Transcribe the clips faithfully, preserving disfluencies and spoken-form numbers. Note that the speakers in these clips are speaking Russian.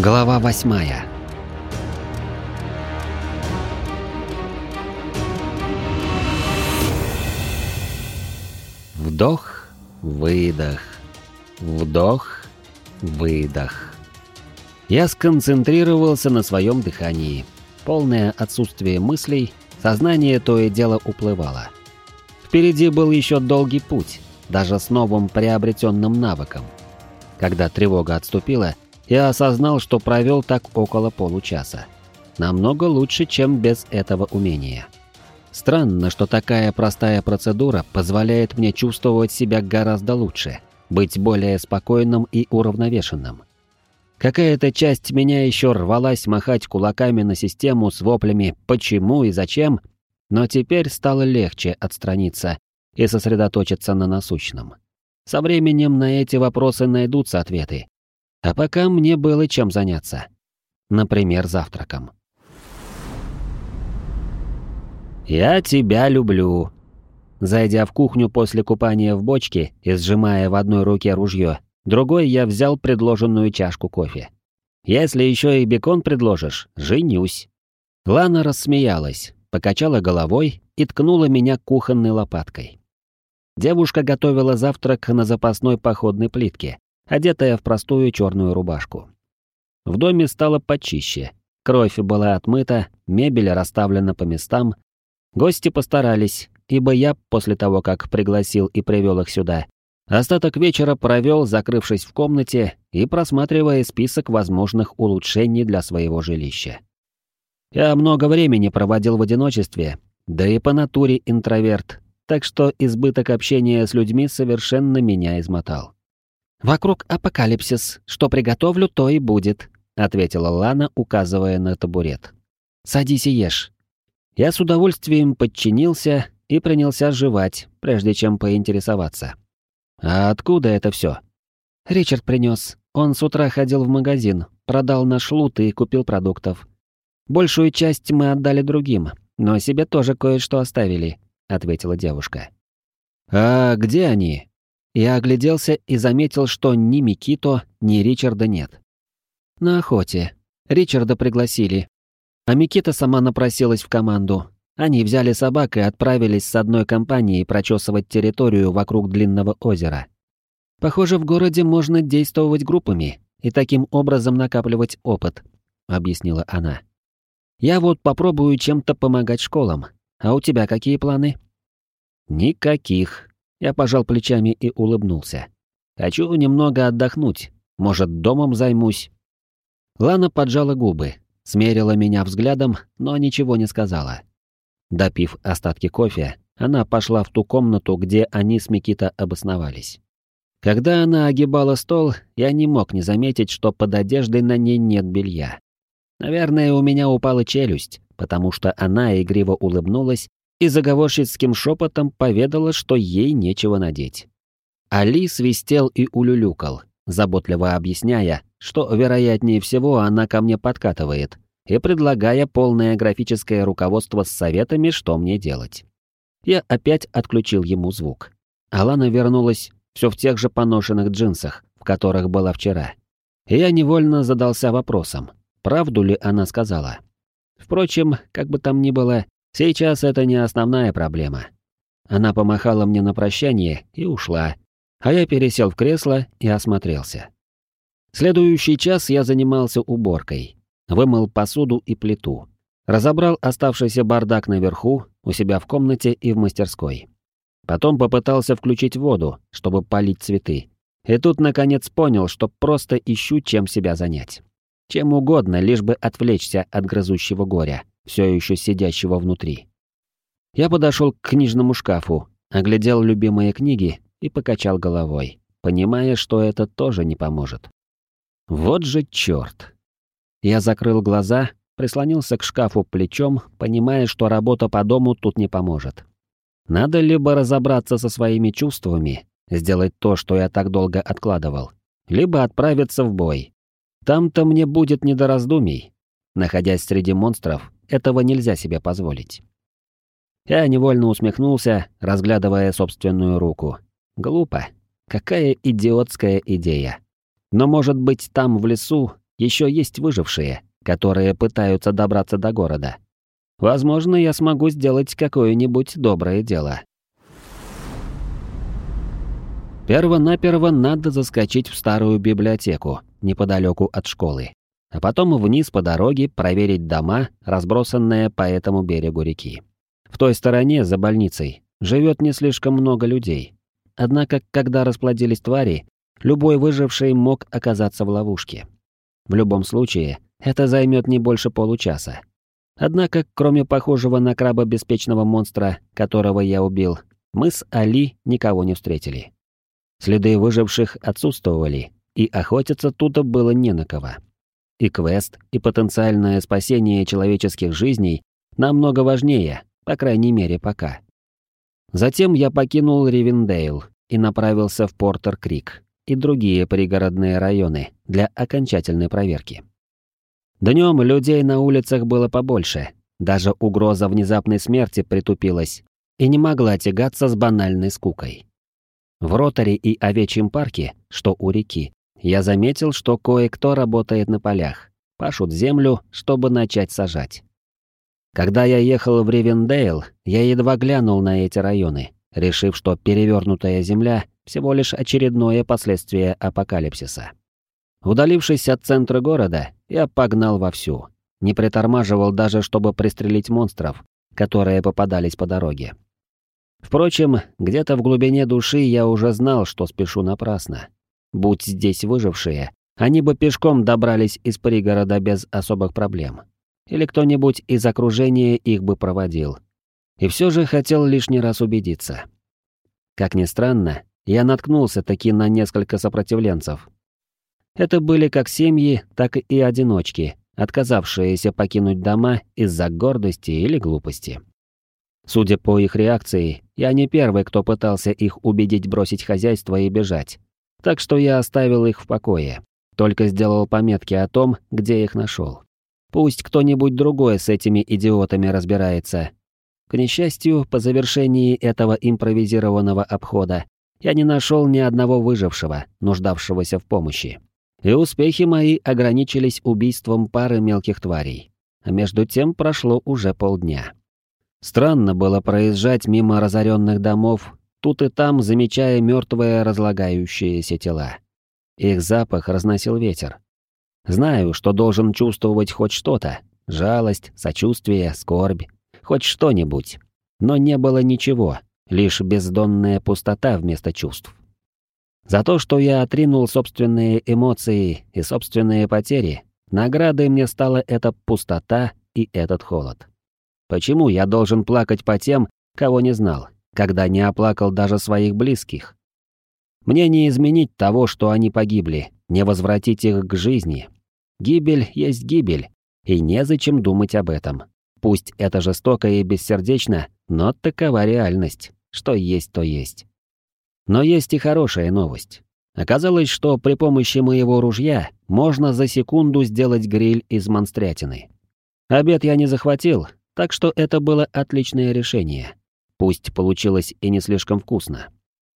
Глава восьмая. Вдох, выдох. Вдох, выдох. Я сконцентрировался на своем дыхании. Полное отсутствие мыслей, сознание то и дело уплывало. Впереди был еще долгий путь, даже с новым приобретенным навыком. Когда тревога отступила, я осознал, что провел так около получаса. Намного лучше, чем без этого умения. Странно, что такая простая процедура позволяет мне чувствовать себя гораздо лучше, быть более спокойным и уравновешенным. Какая-то часть меня еще рвалась махать кулаками на систему с воплями «почему» и «зачем», но теперь стало легче отстраниться и сосредоточиться на насущном. Со временем на эти вопросы найдутся ответы. А пока мне было чем заняться. Например, завтраком. «Я тебя люблю». Зайдя в кухню после купания в бочке и сжимая в одной руке ружье, другой я взял предложенную чашку кофе. «Если еще и бекон предложишь, женюсь». Лана рассмеялась, покачала головой и ткнула меня кухонной лопаткой. Девушка готовила завтрак на запасной походной плитке, одетая в простую черную рубашку. В доме стало почище. Кровь была отмыта, мебель расставлена по местам. Гости постарались, ибо я, после того, как пригласил и привел их сюда, остаток вечера провел, закрывшись в комнате и просматривая список возможных улучшений для своего жилища. Я много времени проводил в одиночестве, да и по натуре интроверт, так что избыток общения с людьми совершенно меня измотал. «Вокруг апокалипсис. Что приготовлю, то и будет», — ответила Лана, указывая на табурет. «Садись и ешь». Я с удовольствием подчинился и принялся жевать, прежде чем поинтересоваться. «А откуда это все?» «Ричард принес. Он с утра ходил в магазин, продал наш лут и купил продуктов. Большую часть мы отдали другим, но себе тоже кое-что оставили», — ответила девушка. «А где они?» Я огляделся и заметил, что ни Микито, ни Ричарда нет. На охоте. Ричарда пригласили. А Микита сама напросилась в команду. Они взяли собак и отправились с одной компанией прочесывать территорию вокруг длинного озера. Похоже, в городе можно действовать группами и таким образом накапливать опыт, объяснила она. Я вот попробую чем-то помогать школам. А у тебя какие планы? Никаких. Я пожал плечами и улыбнулся. «Хочу немного отдохнуть. Может, домом займусь?» Лана поджала губы, смерила меня взглядом, но ничего не сказала. Допив остатки кофе, она пошла в ту комнату, где они с Микито обосновались. Когда она огибала стол, я не мог не заметить, что под одеждой на ней нет белья. Наверное, у меня упала челюсть, потому что она игриво улыбнулась и заговорщицким шепотом поведала, что ей нечего надеть. Али свистел и улюлюкал, заботливо объясняя, что, вероятнее всего, она ко мне подкатывает, и предлагая полное графическое руководство с советами, что мне делать. Я опять отключил ему звук. Алана вернулась все в тех же поношенных джинсах, в которых была вчера. И я невольно задался вопросом, правду ли она сказала. Впрочем, как бы там ни было, сейчас это не основная проблема. Она помахала мне на прощание и ушла, а я пересел в кресло и осмотрелся. Следующий час я занимался уборкой, вымыл посуду и плиту, разобрал оставшийся бардак наверху, у себя в комнате и в мастерской. Потом попытался включить воду, чтобы полить цветы. И тут, наконец, понял, что просто ищу, чем себя занять. Чем угодно, лишь бы отвлечься от грызущего горя, все еще сидящего внутри. Я подошел к книжному шкафу, оглядел любимые книги и покачал головой, понимая, что это тоже не поможет. Вот же черт! Я закрыл глаза, прислонился к шкафу плечом, понимая, что работа по дому тут не поможет. Надо либо разобраться со своими чувствами, сделать то, что я так долго откладывал, либо отправиться в бой. Там-то мне будет не до раздумий. Находясь среди монстров, этого нельзя себе позволить. Я невольно усмехнулся, разглядывая собственную руку. Глупо. Какая идиотская идея. Но, может быть, там, в лесу, еще есть выжившие, которые пытаются добраться до города. Возможно, я смогу сделать какое-нибудь доброе дело. Перво-наперво надо заскочить в старую библиотеку, неподалеку от школы, а потом вниз по дороге проверить дома, разбросанные по этому берегу реки. В той стороне, за больницей, живет не слишком много людей. Однако, когда расплодились твари, любой выживший мог оказаться в ловушке. В любом случае, это займет не больше получаса. Однако, кроме похожего на краба беспечного монстра, которого я убил, мы с Али никого не встретили. Следы выживших отсутствовали, и охотиться тут было не на кого. И квест, и потенциальное спасение человеческих жизней намного важнее, по крайней мере пока. Затем я покинул Ривендейл и направился в Портер-Крик и другие пригородные районы для окончательной проверки. Днем людей на улицах было побольше, даже угроза внезапной смерти притупилась и не могла тягаться с банальной скукой. В Ротари и Овечьем парке, что у реки, я заметил, что кое-кто работает на полях, пашут землю, чтобы начать сажать. Когда я ехал в Ривендейл, я едва глянул на эти районы, решив, что перевернутая земля — всего лишь очередное последствие апокалипсиса. Удалившись от центра города, я погнал вовсю, не притормаживал даже, чтобы пристрелить монстров, которые попадались по дороге. Впрочем, где-то в глубине души я уже знал, что спешу напрасно. Будь здесь выжившие, они бы пешком добрались из пригорода без особых проблем. Или кто-нибудь из окружения их бы проводил. И все же хотел лишний раз убедиться. Как ни странно, я наткнулся таки на несколько сопротивленцев. Это были как семьи, так и одиночки, отказавшиеся покинуть дома из-за гордости или глупости. Судя по их реакции, я не первый, кто пытался их убедить бросить хозяйство и бежать. Так что я оставил их в покое, только сделал пометки о том, где их нашел. Пусть кто-нибудь другой с этими идиотами разбирается. К несчастью, по завершении этого импровизированного обхода я не нашел ни одного выжившего, нуждавшегося в помощи. И успехи мои ограничились убийством пары мелких тварей. А между тем прошло уже полдня. Странно было проезжать мимо разоренных домов, тут и там замечая мертвые разлагающиеся тела. Их запах разносил ветер. Знаю, что должен чувствовать хоть что-то — жалость, сочувствие, скорбь, хоть что-нибудь. Но не было ничего, лишь бездонная пустота вместо чувств. За то, что я отринул собственные эмоции и собственные потери, наградой мне стала эта пустота и этот холод. Почему я должен плакать по тем, кого не знал, когда не оплакал даже своих близких? Мне не изменить того, что они погибли, не возвратить их к жизни. Гибель есть гибель, и незачем думать об этом. Пусть это жестоко и бессердечно, но такова реальность. Что есть, то есть. Но есть и хорошая новость. Оказалось, что при помощи моего ружья можно за секунду сделать гриль из монстрятины. Обед я не захватил, так что это было отличное решение. Пусть получилось и не слишком вкусно.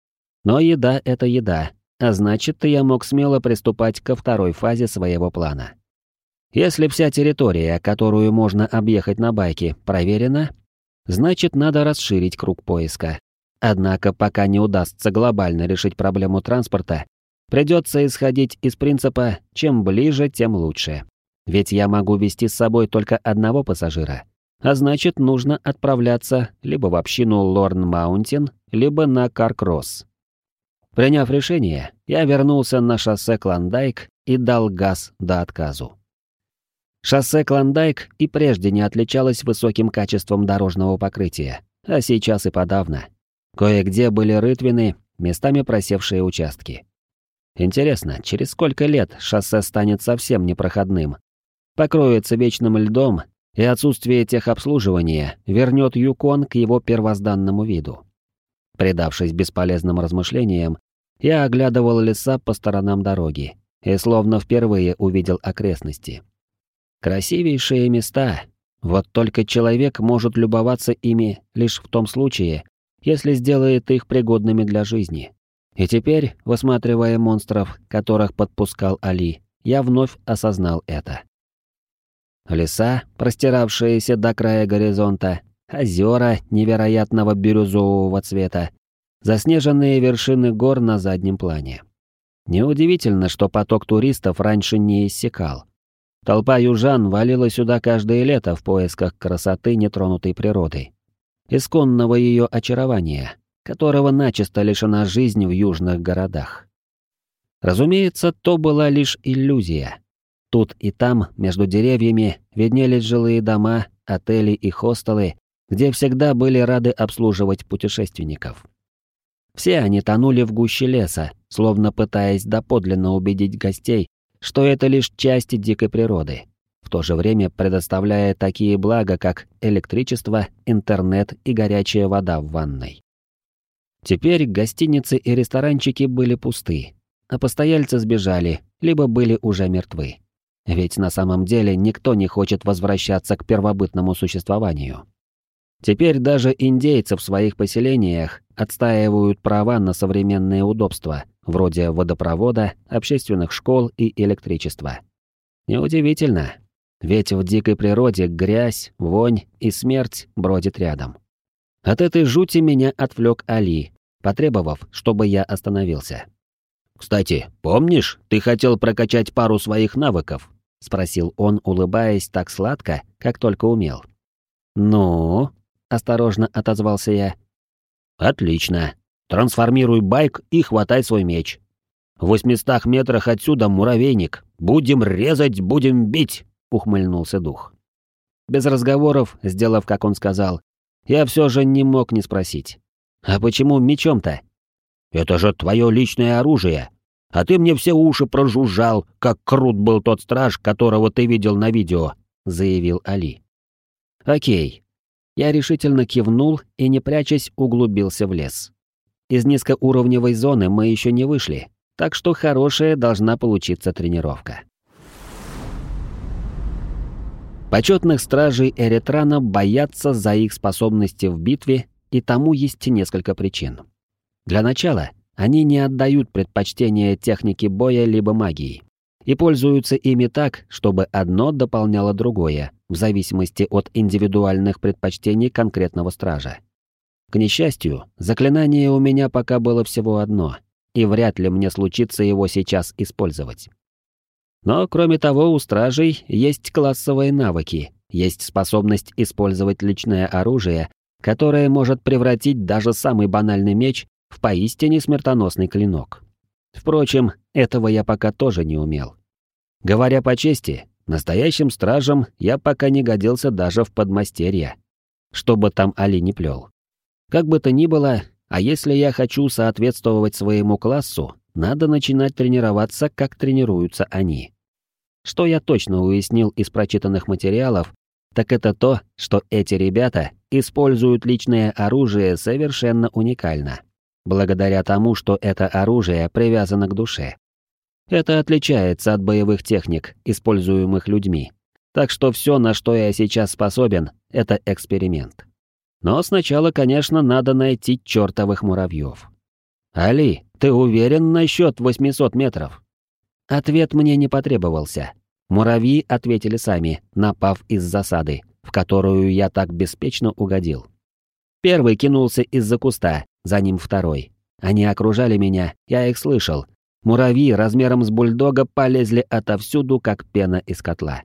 Но еда — это еда, а значит, я мог смело приступать ко второй фазе своего плана. Если вся территория, которую можно объехать на байке, проверена, значит, надо расширить круг поиска. Однако, пока не удастся глобально решить проблему транспорта, придется исходить из принципа «чем ближе, тем лучше». Ведь я могу вести с собой только одного пассажира. А значит, нужно отправляться либо в общину Лорн-Маунтин, либо на Каркросс. Приняв решение, я вернулся на шоссе Клондайк и дал газ до отказу. Шоссе Клондайк и прежде не отличалось высоким качеством дорожного покрытия, а сейчас и подавно. Кое-где были рытвины, местами просевшие участки. Интересно, через сколько лет шоссе станет совсем непроходным? Покроется вечным льдом, и отсутствие техобслуживания вернет Юкон к его первозданному виду. Предавшись бесполезным размышлениям, я оглядывал леса по сторонам дороги и словно впервые увидел окрестности. Красивейшие места, вот только человек может любоваться ими лишь в том случае, если сделает их пригодными для жизни. И теперь, высматривая монстров, которых подпускал Али, я вновь осознал это. Леса, простиравшиеся до края горизонта, озера невероятного бирюзового цвета, заснеженные вершины гор на заднем плане. Неудивительно, что поток туристов раньше не иссякал. Толпа южан валила сюда каждое лето в поисках красоты нетронутой природы, исконного ее очарования, которого начисто лишена жизнь в южных городах. Разумеется, то была лишь иллюзия. Тут и там, между деревьями, виднелись жилые дома, отели и хостелы, где всегда были рады обслуживать путешественников. Все они тонули в гуще леса, словно пытаясь доподлинно убедить гостей, что это лишь часть дикой природы, в то же время предоставляя такие блага, как электричество, интернет и горячая вода в ванной. Теперь гостиницы и ресторанчики были пусты, а постояльцы сбежали, либо были уже мертвы. Ведь на самом деле никто не хочет возвращаться к первобытному существованию. Теперь даже индейцы в своих поселениях отстаивают права на современные удобства, вроде водопровода, общественных школ и электричества. Неудивительно, ведь в дикой природе грязь, вонь и смерть бродит рядом. От этой жути меня отвлек Али, потребовав, чтобы я остановился. «Кстати, помнишь, ты хотел прокачать пару своих навыков?» — спросил он, улыбаясь так сладко, как только умел. «Ну?» — осторожно отозвался я. «Отлично. Трансформируй байк и хватай свой меч. В восьмистах метрах отсюда муравейник. Будем резать, будем бить!» — ухмыльнулся дух. Без разговоров, сделав, как он сказал, я все же не мог не спросить. «А почему мечом-то?» «Это же твое личное оружие. А ты мне все уши прожужжал, как крут был тот страж, которого ты видел на видео», — заявил Али. «Окей». Я решительно кивнул и, не прячась, углубился в лес. Из низкоуровневой зоны мы еще не вышли, так что хорошая должна получиться тренировка. Почетных стражей Эритрана боятся за их способности в битве, и тому есть несколько причин. Для начала, они не отдают предпочтение технике боя либо магии, и пользуются ими так, чтобы одно дополняло другое, в зависимости от индивидуальных предпочтений конкретного стража. К несчастью, заклинание у меня пока было всего одно, и вряд ли мне случится его сейчас использовать. Но кроме того, у стражей есть классовые навыки, есть способность использовать личное оружие, которое может превратить даже самый банальный меч в поистине смертоносный клинок. Впрочем, этого я пока тоже не умел. Говоря по чести, настоящим стражем я пока не годился даже в подмастерье, что бы там Али не плел. Как бы то ни было, а если я хочу соответствовать своему классу, надо начинать тренироваться, как тренируются они. Что я точно уяснил из прочитанных материалов, так это то, что эти ребята используют личное оружие совершенно уникально, благодаря тому, что это оружие привязано к душе. Это отличается от боевых техник, используемых людьми. Так что все, на что я сейчас способен, это эксперимент. Но сначала, конечно, надо найти чертовых муравьев. «Али, ты уверен насчет восьмисот метров?» Ответ мне не потребовался. Муравьи ответили сами, напав из засады, в которую я так беспечно угодил. Первый кинулся из-за куста, за ним второй. Они окружали меня, я их слышал. Муравьи размером с бульдога полезли отовсюду, как пена из котла.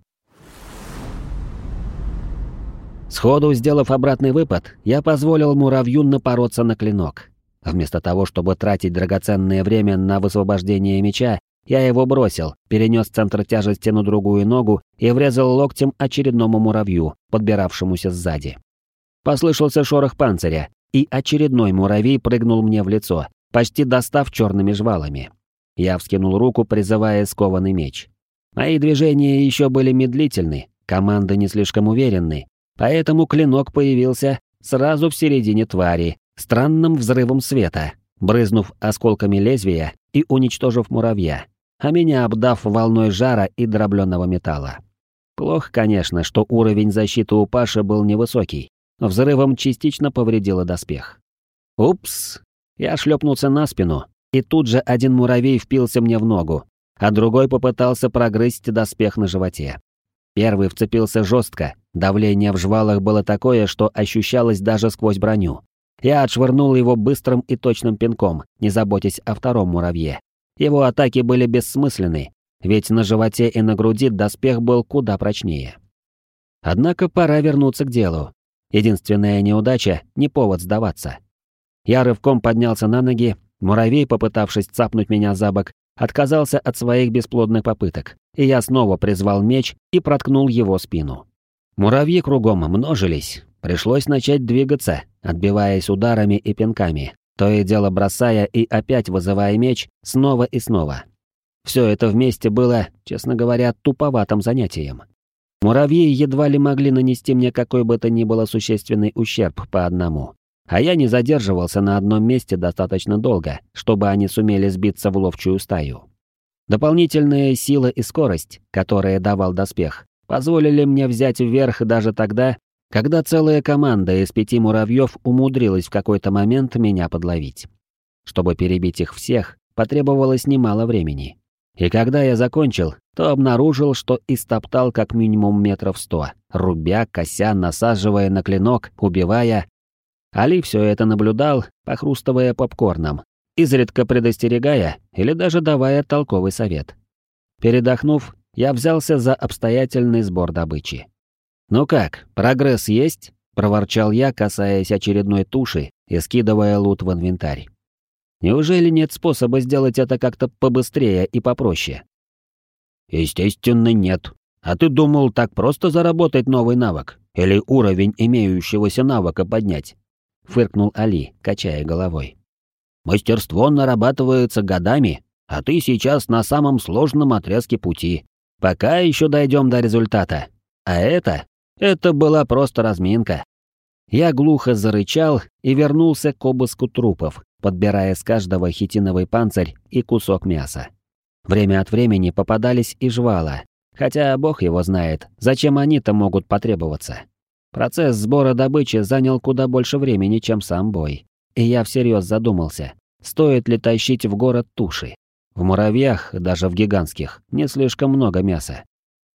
Сходу сделав обратный выпад, я позволил муравью напороться на клинок. Вместо того, чтобы тратить драгоценное время на высвобождение меча, я его бросил, перенес центр тяжести на другую ногу и врезал локтем очередному муравью, подбиравшемуся сзади. Послышался шорох панциря, и очередной муравей прыгнул мне в лицо, почти достав черными жвалами. Я вскинул руку, призывая скованный меч. Мои движения еще были медлительны, команды не слишком уверенны, поэтому клинок появился сразу в середине твари, странным взрывом света, брызнув осколками лезвия и уничтожив муравья, а меня обдав волной жара и дробленого металла. Плохо, конечно, что уровень защиты у Паши был невысокий. Взрывом частично повредило доспех. Упс! Я шлепнулся на спину, и тут же один муравей впился мне в ногу, а другой попытался прогрызть доспех на животе. Первый вцепился жестко, давление в жвалах было такое, что ощущалось даже сквозь броню. Я отшвырнул его быстрым и точным пинком, не заботясь о втором муравье. Его атаки были бессмысленны, ведь на животе и на груди доспех был куда прочнее. Однако пора вернуться к делу. Единственная неудача — не повод сдаваться. Я рывком поднялся на ноги, муравей, попытавшись цапнуть меня за бок, отказался от своих бесплодных попыток, и я снова призвал меч и проткнул его спину. Муравьи кругом множились, пришлось начать двигаться, отбиваясь ударами и пинками, то и дело бросая и опять вызывая меч снова и снова. Все это вместе было, честно говоря, туповатым занятием. Муравьи едва ли могли нанести мне какой бы то ни было существенный ущерб по одному, а я не задерживался на одном месте достаточно долго, чтобы они сумели сбиться в ловчую стаю. Дополнительная сила и скорость, которые давал доспех, позволили мне взять вверх даже тогда, когда целая команда из пяти муравьев умудрилась в какой-то момент меня подловить. Чтобы перебить их всех, потребовалось немало времени. И когда я закончил, то обнаружил, что истоптал как минимум метров сто, рубя, кося, насаживая на клинок, убивая. Али все это наблюдал, похрустывая попкорном, изредка предостерегая или даже давая толковый совет. Передохнув, я взялся за обстоятельный сбор добычи. «Ну как, прогресс есть?» — проворчал я, касаясь очередной туши и скидывая лут в инвентарь. «Неужели нет способа сделать это как-то побыстрее и попроще?» «Естественно, нет. А ты думал, так просто заработать новый навык? Или уровень имеющегося навыка поднять?» — фыркнул Али, качая головой. «Мастерство нарабатывается годами, а ты сейчас на самом сложном отрезке пути. Пока еще дойдем до результата. А это... это была просто разминка». Я глухо зарычал и вернулся к обыску трупов, подбирая с каждого хитиновый панцирь и кусок мяса. Время от времени попадались и жвала, хотя бог его знает, зачем они-то могут потребоваться. Процесс сбора добычи занял куда больше времени, чем сам бой, и я всерьез задумался, стоит ли тащить в город туши. В муравьях, даже в гигантских, не слишком много мяса.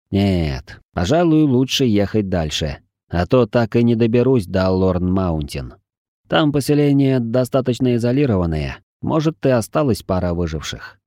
Нет, пожалуй, лучше ехать дальше, а то так и не доберусь до Лорн-Маунтин. Там поселение достаточно изолированное, может, и осталась пара выживших.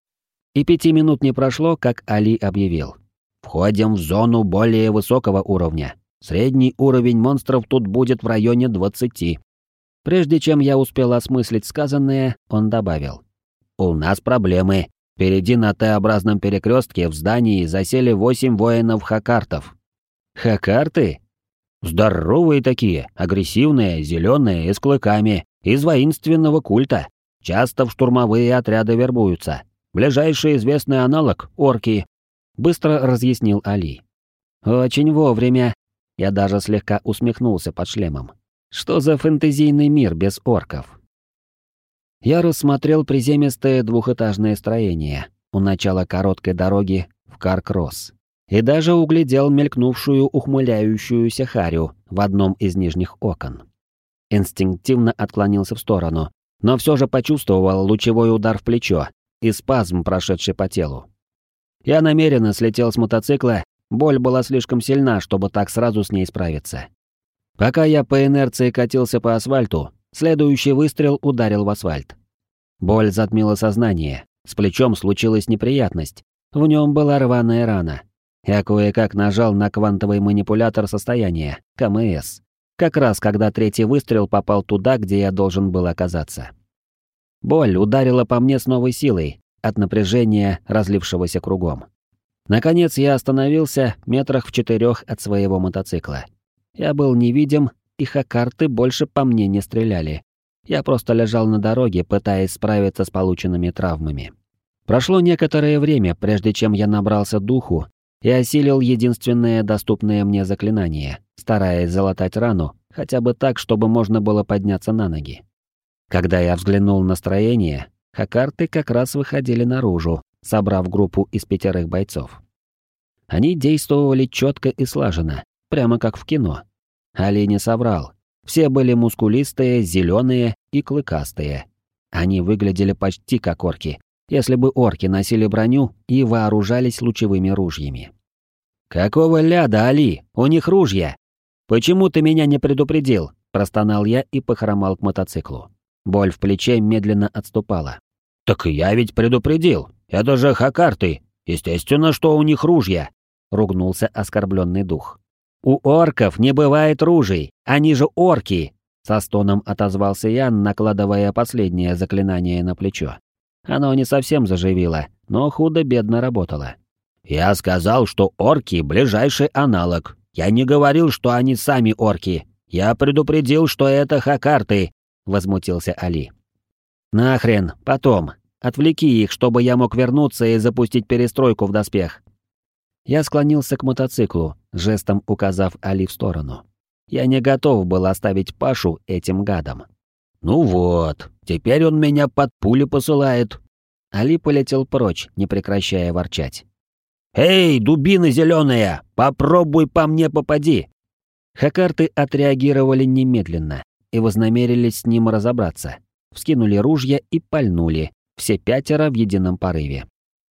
И пяти минут не прошло, как Али объявил. «Входим в зону более высокого уровня. Средний уровень монстров тут будет в районе двадцати». Прежде чем я успел осмыслить сказанное, он добавил. «У нас проблемы. Впереди на Т-образном перекрестке в здании засели восемь воинов-хакартов». «Хакарты?» «Здоровые такие, агрессивные, зеленые и с клыками, из воинственного культа. Часто в штурмовые отряды вербуются. Ближайший известный аналог — орки», — быстро разъяснил Али. «Очень вовремя». Я даже слегка усмехнулся под шлемом. «Что за фэнтезийный мир без орков?» Я рассмотрел приземистое двухэтажное строение у начала короткой дороги в Каркросс. И даже углядел мелькнувшую ухмыляющуюся харю в одном из нижних окон. Инстинктивно отклонился в сторону, но все же почувствовал лучевой удар в плечо и спазм, прошедший по телу. Я намеренно слетел с мотоцикла, боль была слишком сильна, чтобы так сразу с ней справиться. Пока я по инерции катился по асфальту, следующий выстрел ударил в асфальт. Боль затмила сознание, с плечом случилась неприятность, в нем была рваная рана. Я кое-как нажал на квантовый манипулятор состояния, ка эм эс, как раз когда третий выстрел попал туда, где я должен был оказаться. Боль ударила по мне с новой силой, от напряжения, разлившегося кругом. Наконец я остановился метрах в четырех от своего мотоцикла. Я был невидим, и хакарты больше по мне не стреляли. Я просто лежал на дороге, пытаясь справиться с полученными травмами. Прошло некоторое время, прежде чем я набрался духу и осилил единственное доступное мне заклинание, стараясь залатать рану, хотя бы так, чтобы можно было подняться на ноги. Когда я взглянул на строение, хакарты как раз выходили наружу, собрав группу из пятерых бойцов. Они действовали четко и слаженно, прямо как в кино. Али не соврал. Все были мускулистые, зеленые и клыкастые. Они выглядели почти как орки, если бы орки носили броню и вооружались лучевыми ружьями. «Какого ляда, Али? У них ружья! Почему ты меня не предупредил?» – простонал я и похромал к мотоциклу. Боль в плече медленно отступала. «Так я ведь предупредил! Это же хакарты! Естественно, что у них ружья!» – ругнулся оскорбленный дух. «У орков не бывает ружей! Они же орки!» – со стоном отозвался я, накладывая последнее заклинание на плечо. Оно не совсем заживило, но худо-бедно работало. «Я сказал, что орки — ближайший аналог. Я не говорил, что они сами орки. Я предупредил, что это хакарты», — возмутился Али. «Нахрен, потом. Отвлеки их, чтобы я мог вернуться и запустить перестройку в доспех». Я склонился к мотоциклу, жестом указав Али в сторону. Я не готов был оставить Пашу этим гадом. «Ну вот, теперь он меня под пули посылает». Али полетел прочь, не прекращая ворчать. «Эй, дубина зеленая, попробуй по мне попади!» Хакарты отреагировали немедленно и вознамерились с ним разобраться. Вскинули ружья и пальнули, все пятеро в едином порыве.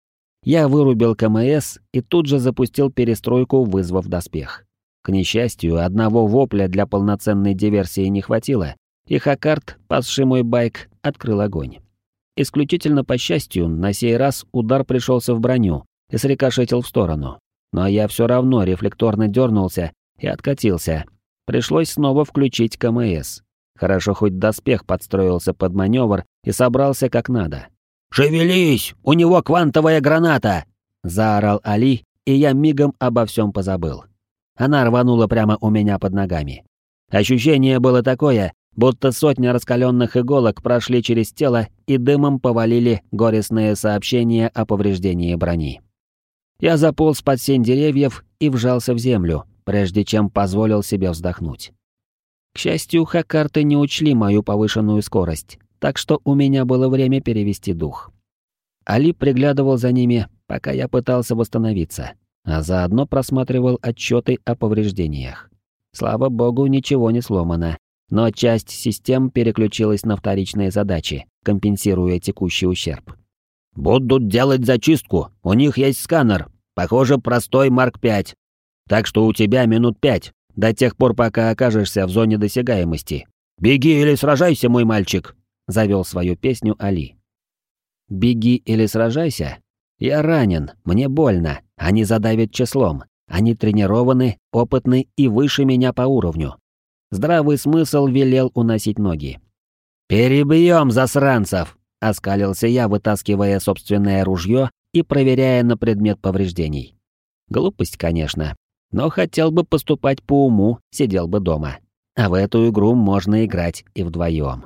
Я вырубил КМС и тут же запустил перестройку, вызвав доспех. К несчастью, одного вопля для полноценной диверсии не хватило, и Хакарт, пасший мой байк, открыл огонь. Исключительно по счастью, на сей раз удар пришелся в броню и срикошетил в сторону. Но я все равно рефлекторно дернулся и откатился. Пришлось снова включить КМС. Хорошо, хоть доспех подстроился под маневр и собрался как надо. «Шевелись! У него квантовая граната!» — заорал Али, и я мигом обо всем позабыл. Она рванула прямо у меня под ногами. Ощущение было такое, будто сотня раскаленных иголок прошли через тело и дымом повалили горестные сообщения о повреждении брони. Я заполз под сень деревьев и вжался в землю, прежде чем позволил себе вздохнуть. К счастью, хакарты не учли мою повышенную скорость, так что у меня было время перевести дух. Али приглядывал за ними, пока я пытался восстановиться, а заодно просматривал отчеты о повреждениях. Слава богу, ничего не сломано, но часть систем переключилась на вторичные задачи, компенсируя текущий ущерб. «Будут делать зачистку, у них есть сканер, похоже, простой Марк пять. Так что у тебя минут пять, до тех пор, пока окажешься в зоне досягаемости. Беги или сражайся, мой мальчик!» — завел свою песню Али. «Беги или сражайся? Я ранен, мне больно, они задавят числом, они тренированы, опытны и выше меня по уровню». Здравый смысл велел уносить ноги. «Перебьем засранцев!» — оскалился я, вытаскивая собственное ружье и проверяя на предмет повреждений. Глупость, конечно, но хотел бы поступать по уму, сидел бы дома. А в эту игру можно играть и вдвоем.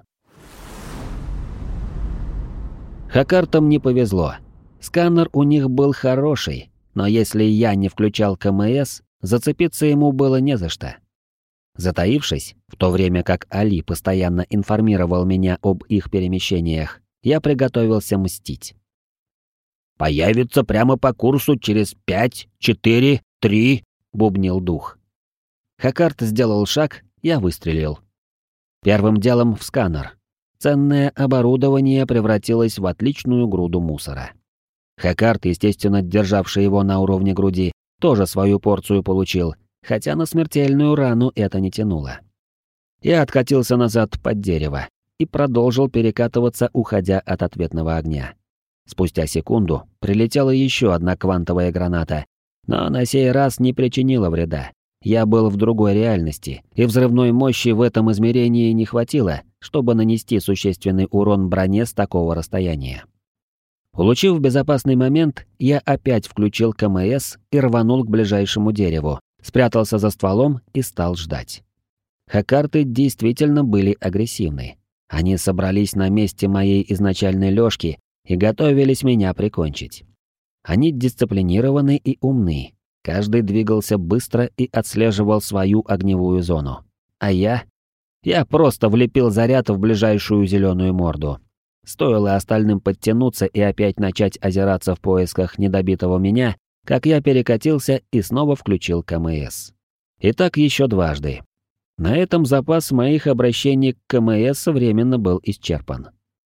Хакартам не повезло. Сканер у них был хороший, но если я не включал КМС, зацепиться ему было не за что. Затаившись, в то время как Али постоянно информировал меня об их перемещениях, я приготовился мстить. «Появится прямо по курсу через пять, четыре, три», — бубнил дух. Хакарт сделал шаг, я выстрелил. Первым делом в сканер. Ценное оборудование превратилось в отличную груду мусора. Хакарт, естественно, державший его на уровне груди, тоже свою порцию получил, хотя на смертельную рану это не тянуло. Я откатился назад под дерево и продолжил перекатываться, уходя от ответного огня. Спустя секунду прилетела еще одна квантовая граната, но на сей раз не причинила вреда. Я был в другой реальности, и взрывной мощи в этом измерении не хватило, чтобы нанести существенный урон броне с такого расстояния. Улучив безопасный момент, я опять включил КМС и рванул к ближайшему дереву, спрятался за стволом и стал ждать. Хакарты действительно были агрессивны. Они собрались на месте моей изначальной лёжки и готовились меня прикончить. Они дисциплинированы и умны. Каждый двигался быстро и отслеживал свою огневую зону. А я? Я просто влепил заряд в ближайшую зеленую морду. Стоило остальным подтянуться и опять начать озираться в поисках недобитого меня, как я перекатился и снова включил КМС. И так еще дважды. На этом запас моих обращений к КМС временно был исчерпан.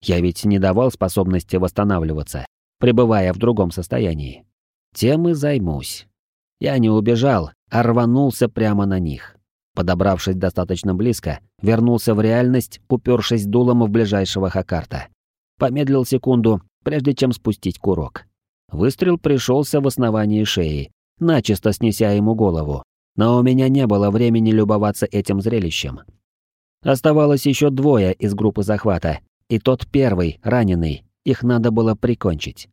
Я ведь не давал способности восстанавливаться, пребывая в другом состоянии. Тем и займусь. Я не убежал, а рванулся прямо на них. Подобравшись достаточно близко, вернулся в реальность, упершись дулом в ближайшего Хакарта. Помедлил секунду, прежде чем спустить курок. Выстрел пришелся в основании шеи, начисто снеся ему голову, но у меня не было времени любоваться этим зрелищем. Оставалось еще двое из группы захвата, и тот первый, раненый, их надо было прикончить.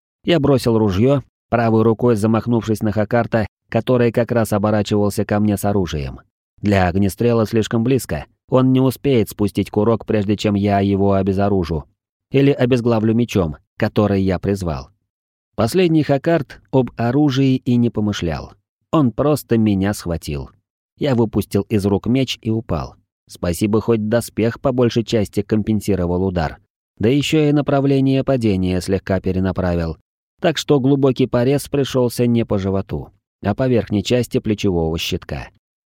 Я бросил ружье, правой рукой замахнувшись на Хакарта, который как раз оборачивался ко мне с оружием. Для огнестрела слишком близко, он не успеет спустить курок, прежде чем я его обезоружу. Или обезглавлю мечом, который я призвал. Последний Хакарт об оружии и не помышлял. Он просто меня схватил. Я выпустил из рук меч и упал. Спасибо, хоть доспех по большей части компенсировал удар. Да еще и направление падения слегка перенаправил. Так что глубокий порез пришелся не по животу, а по верхней части плечевого щитка.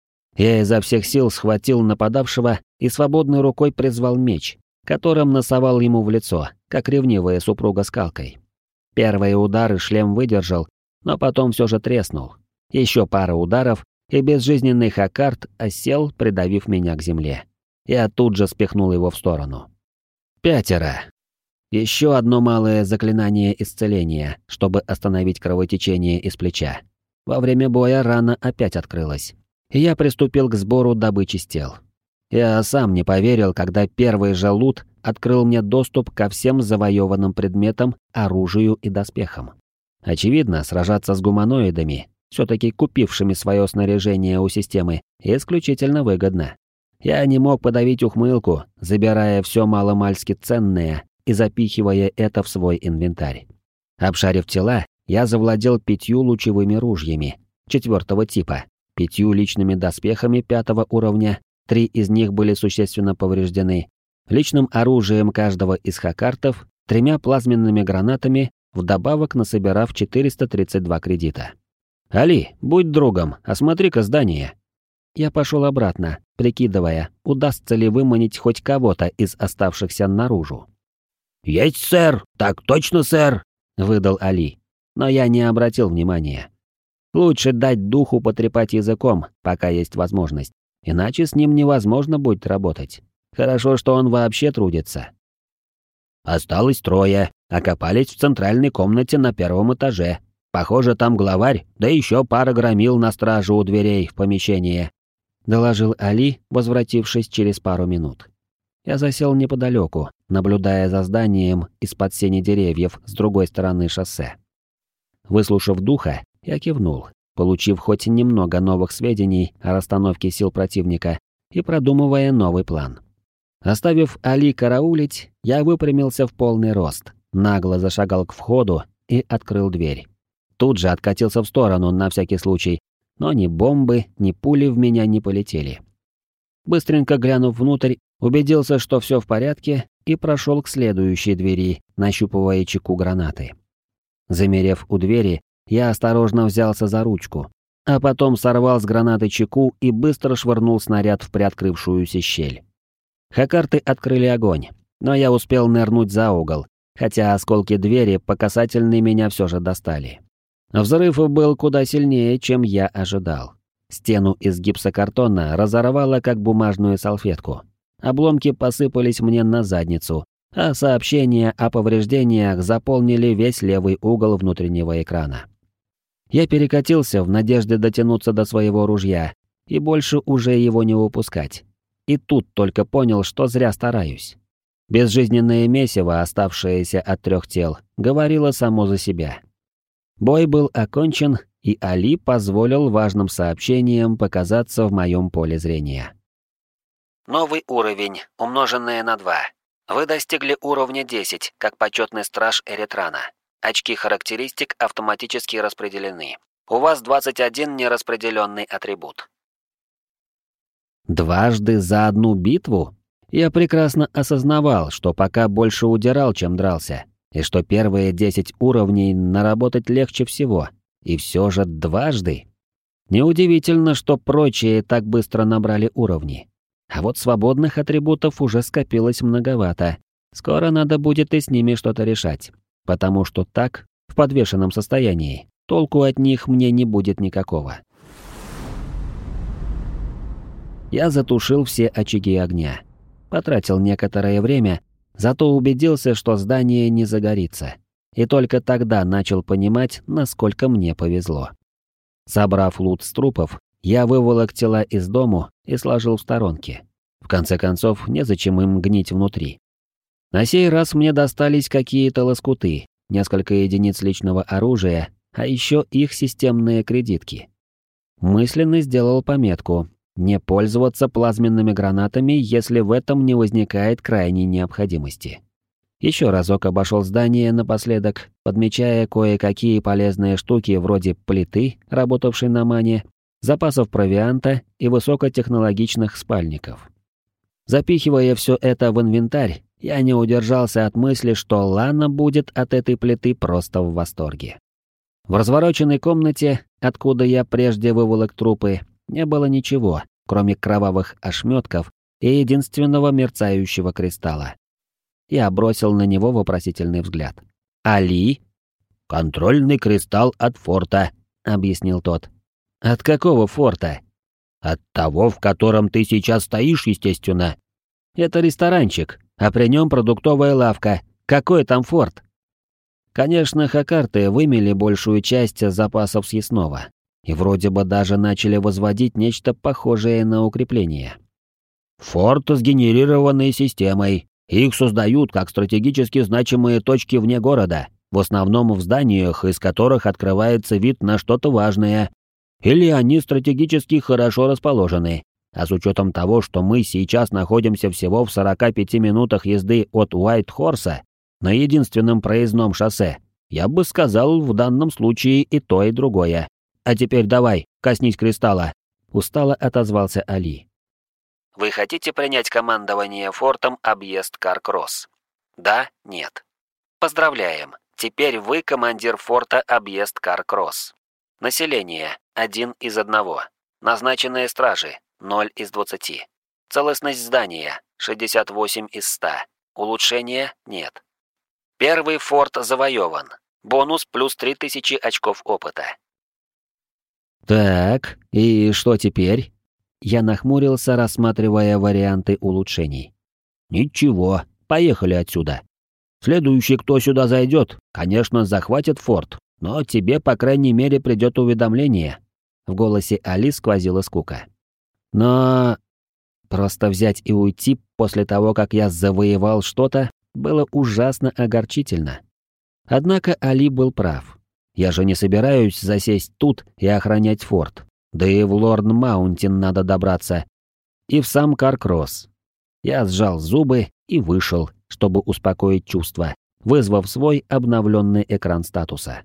Я изо всех сил схватил нападавшего и свободной рукой призвал меч, которым носовал ему в лицо, как ревнивая супруга скалкой. Первые удары шлем выдержал, но потом все же треснул. Еще пара ударов, и безжизненный Хакарт осел, придавив меня к земле. Я тут же спихнул его в сторону. Пятеро. Еще одно малое заклинание исцеления, чтобы остановить кровотечение из плеча. Во время боя рана опять открылась, и я приступил к сбору добычи с тел. Я сам не поверил, когда первый же лут открыл мне доступ ко всем завоеванным предметам, оружию и доспехам. Очевидно, сражаться с гуманоидами, все-таки купившими свое снаряжение у системы, исключительно выгодно. Я не мог подавить ухмылку, забирая все маломальски ценное и запихивая это в свой инвентарь. Обшарив тела, я завладел пятью лучевыми ружьями четвертого типа, пятью личными доспехами пятого уровня, три из них были существенно повреждены, личным оружием каждого из хакартов, тремя плазменными гранатами, вдобавок насобирав четыреста тридцать два кредита. «Али, будь другом, осмотри-ка здание». Я пошел обратно, прикидывая, удастся ли выманить хоть кого-то из оставшихся наружу. «Есть, сэр! Так точно, сэр!» — выдал Али. Но я не обратил внимания. Лучше дать духу потрепать языком, пока есть возможность, иначе с ним невозможно будет работать. Хорошо, что он вообще трудится. Осталось трое, окопались в центральной комнате на первом этаже. Похоже, там главарь, да еще пара громил на страже у дверей в помещение», — доложил Али, возвратившись через пару минут. Я засел неподалеку, наблюдая за зданием из-под сени деревьев с другой стороны шоссе. Выслушав духа, я кивнул, получив хоть немного новых сведений о расстановке сил противника и продумывая новый план. Оставив Али караулить, я выпрямился в полный рост, нагло зашагал к входу и открыл дверь. Тут же откатился в сторону на всякий случай, но ни бомбы, ни пули в меня не полетели. Быстренько глянув внутрь, убедился, что все в порядке, и прошел к следующей двери, нащупывая чеку гранаты. Замерев у двери, я осторожно взялся за ручку, а потом сорвал с гранаты чеку и быстро швырнул снаряд в приоткрывшуюся щель. Хакарты открыли огонь, но я успел нырнуть за угол, хотя осколки двери по касательной меня все же достали. Взрыв был куда сильнее, чем я ожидал. Стену из гипсокартона разорвало, как бумажную салфетку. Обломки посыпались мне на задницу, а сообщения о повреждениях заполнили весь левый угол внутреннего экрана. Я перекатился в надежде дотянуться до своего ружья и больше уже его не выпускать. И тут только понял, что зря стараюсь. Безжизненное месиво, оставшееся от трех тел, говорило само за себя. Бой был окончен, и Али позволил важным сообщениям показаться в моем поле зрения. Новый уровень, умноженное на два. Вы достигли уровня десять, как почетный страж Эритрана. Очки характеристик автоматически распределены. У вас двадцать один нераспределенный атрибут. Дважды за одну битву? Я прекрасно осознавал, что пока больше удирал, чем дрался, и что первые десять уровней наработать легче всего, и все же дважды. Неудивительно, что прочие так быстро набрали уровни. А вот свободных атрибутов уже скопилось многовато, Скоро надо будет и с ними что-то решать, потому что так, в подвешенном состоянии, толку от них мне не будет никакого. Я затушил все очаги огня. Потратил некоторое время, зато убедился, что здание не загорится. И только тогда начал понимать, насколько мне повезло. Собрав лут с трупов, я выволок тела из дому и сложил в сторонке. В конце концов, незачем им гнить внутри. На сей раз мне достались какие-то лоскуты, несколько единиц личного оружия, а еще их системные кредитки. Мысленно сделал пометку не пользоваться плазменными гранатами, если в этом не возникает крайней необходимости. Еще разок обошел здание напоследок, подмечая кое-какие полезные штуки вроде плиты, работавшей на мане, запасов провианта и высокотехнологичных спальников. Запихивая все это в инвентарь, я не удержался от мысли, что Лана будет от этой плиты просто в восторге. В развороченной комнате, откуда я прежде выволок трупы, не было ничего, кроме кровавых ошметков и единственного мерцающего кристалла. Я бросил на него вопросительный взгляд. «Али?» «Контрольный кристалл от форта», — объяснил тот. «От какого форта?» «От того, в котором ты сейчас стоишь, естественно». «Это ресторанчик, а при нем продуктовая лавка. Какой там форт?» Конечно, хакарты вымели большую часть запасов съестного. И вроде бы даже начали возводить нечто похожее на укрепление. «Форт с генерированной системой. Их создают как стратегически значимые точки вне города, в основном в зданиях, из которых открывается вид на что-то важное. Или они стратегически хорошо расположены. А с учетом того, что мы сейчас находимся всего в сорока пяти минутах езды от Уайт-Хорса на единственном проездном шоссе, я бы сказал в данном случае и то, и другое. А теперь давай, коснись кристалла», — устало отозвался Али. «Вы хотите принять командование фортом объезд Каркросс? Да, нет. Поздравляем, теперь вы командир форта объезд Каркросс. Население – один из одного. Назначенные стражи – ноль из двадцати. Целостность здания – шестьдесят восемь из ста. Улучшения – нет. Первый форт завоеван. Бонус плюс три тысячи очков опыта». «Так, и что теперь?» Я нахмурился, рассматривая варианты улучшений. «Ничего, поехали отсюда. Следующий, кто сюда зайдет, конечно, захватит форт, но тебе, по крайней мере, придет уведомление». В голосе Али сквозила скука. «Но...» Просто взять и уйти после того, как я завоевал что-то, было ужасно огорчительно. Однако Али был прав. Я же не собираюсь засесть тут и охранять форт. Да и в Лорн-Маунтин надо добраться. И в сам Каркросс. Я сжал зубы и вышел, чтобы успокоить чувства, вызвав свой обновленный экран статуса.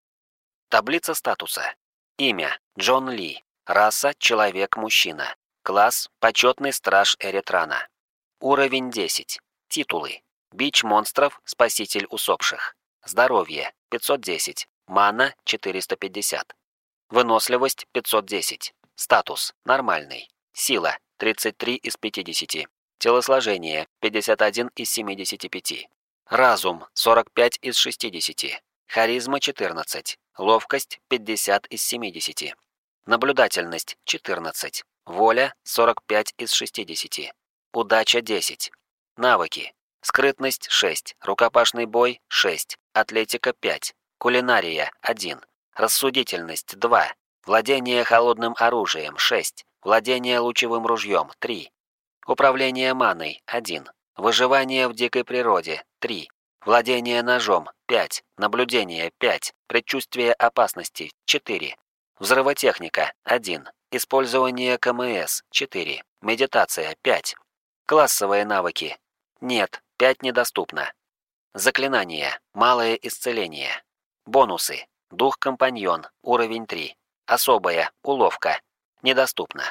Таблица статуса. Имя – Джон Ли. Раса – человек-мужчина. Класс – почетный страж Эритрана. Уровень десять. Титулы. Бич монстров – спаситель усопших. Здоровье – пятьсот десять. Мана – четыреста пятьдесят. Выносливость – пятьсот десять. Статус – нормальный. Сила – тридцать три из пятидесяти. Телосложение – пятьдесят один из семидесяти пяти. Разум – сорок пять из шестидесяти. Харизма – четырнадцать. Ловкость – пятьдесят из семидесяти. Наблюдательность – четырнадцать. Воля – сорок пять из шестидесяти. Удача – десять. Навыки. Скрытность – шесть. Рукопашный бой – шесть. Атлетика – пять. Кулинария – один. Рассудительность – два. Владение холодным оружием – шесть. Владение лучевым ружьем – три. Управление маной – один. Выживание в дикой природе – три. Владение ножом – пять. Наблюдение – пять. Предчувствие опасности – четыре. Взрывотехника – один. Использование КМС – четыре. Медитация – пять. Классовые навыки. Нет, пять недоступно. Заклинания. Малое исцеление. Бонусы. Дух-компаньон. Уровень три. Особая. Уловка. Недоступно.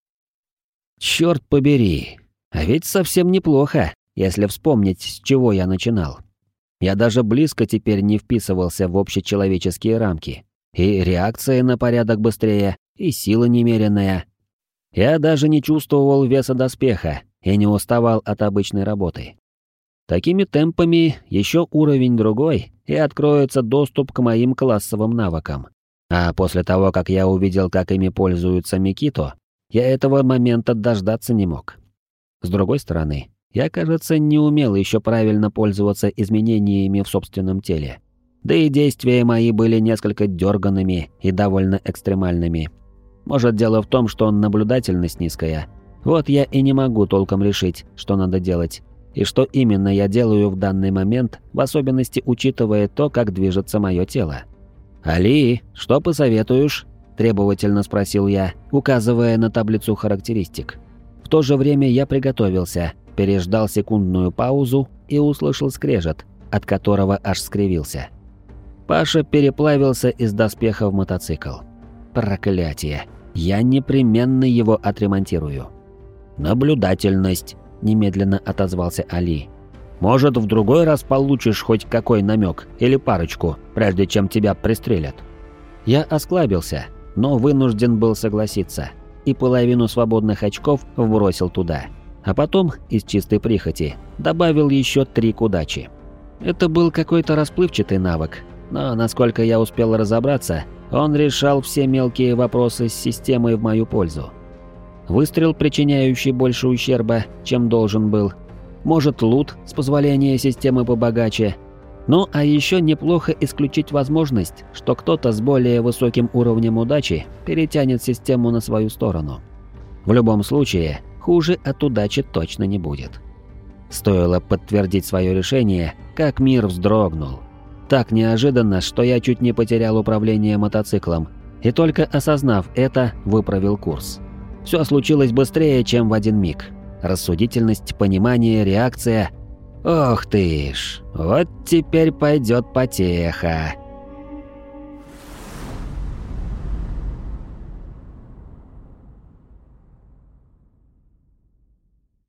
Черт побери. А ведь совсем неплохо, если вспомнить, с чего я начинал. Я даже близко теперь не вписывался в общечеловеческие рамки. И реакция на порядок быстрее, и сила немеренная. Я даже не чувствовал веса доспеха и не уставал от обычной работы. Такими темпами еще уровень другой, и откроется доступ к моим классовым навыкам. А после того, как я увидел, как ими пользуются Микито, я этого момента дождаться не мог. С другой стороны, я, кажется, не умел еще правильно пользоваться изменениями в собственном теле. Да и действия мои были несколько дерганными и довольно экстремальными. Может, дело в том, что наблюдательность низкая. Вот я и не могу толком решить, что надо делать, и что именно я делаю в данный момент, в особенности учитывая то, как движется мое тело. «Али, что посоветуешь?» – требовательно спросил я, указывая на таблицу характеристик. В то же время я приготовился, переждал секундную паузу и услышал скрежет, от которого аж скривился. Паша переплавился из доспеха в мотоцикл. Проклятие! Я непременно его отремонтирую. «Наблюдательность», – немедленно отозвался Али. «Может, в другой раз получишь хоть какой намек или парочку, прежде чем тебя пристрелят?» Я осклабился, но вынужден был согласиться, и половину свободных очков вбросил туда. А потом, из чистой прихоти, добавил еще три к удаче. Это был какой-то расплывчатый навык, но, насколько я успел разобраться, он решал все мелкие вопросы с системой в мою пользу. Выстрел, причиняющий больше ущерба, чем должен был. Может, лут, с позволения системы побогаче. Ну, а еще неплохо исключить возможность, что кто-то с более высоким уровнем удачи перетянет систему на свою сторону. В любом случае, хуже от удачи точно не будет. Стоило подтвердить свое решение, как мир вздрогнул. Так неожиданно, что я чуть не потерял управление мотоциклом, и только осознав это, выправил курс. Все случилось быстрее, чем в один миг. Рассудительность, понимание, реакция. Ох ты ж, вот теперь пойдет потеха.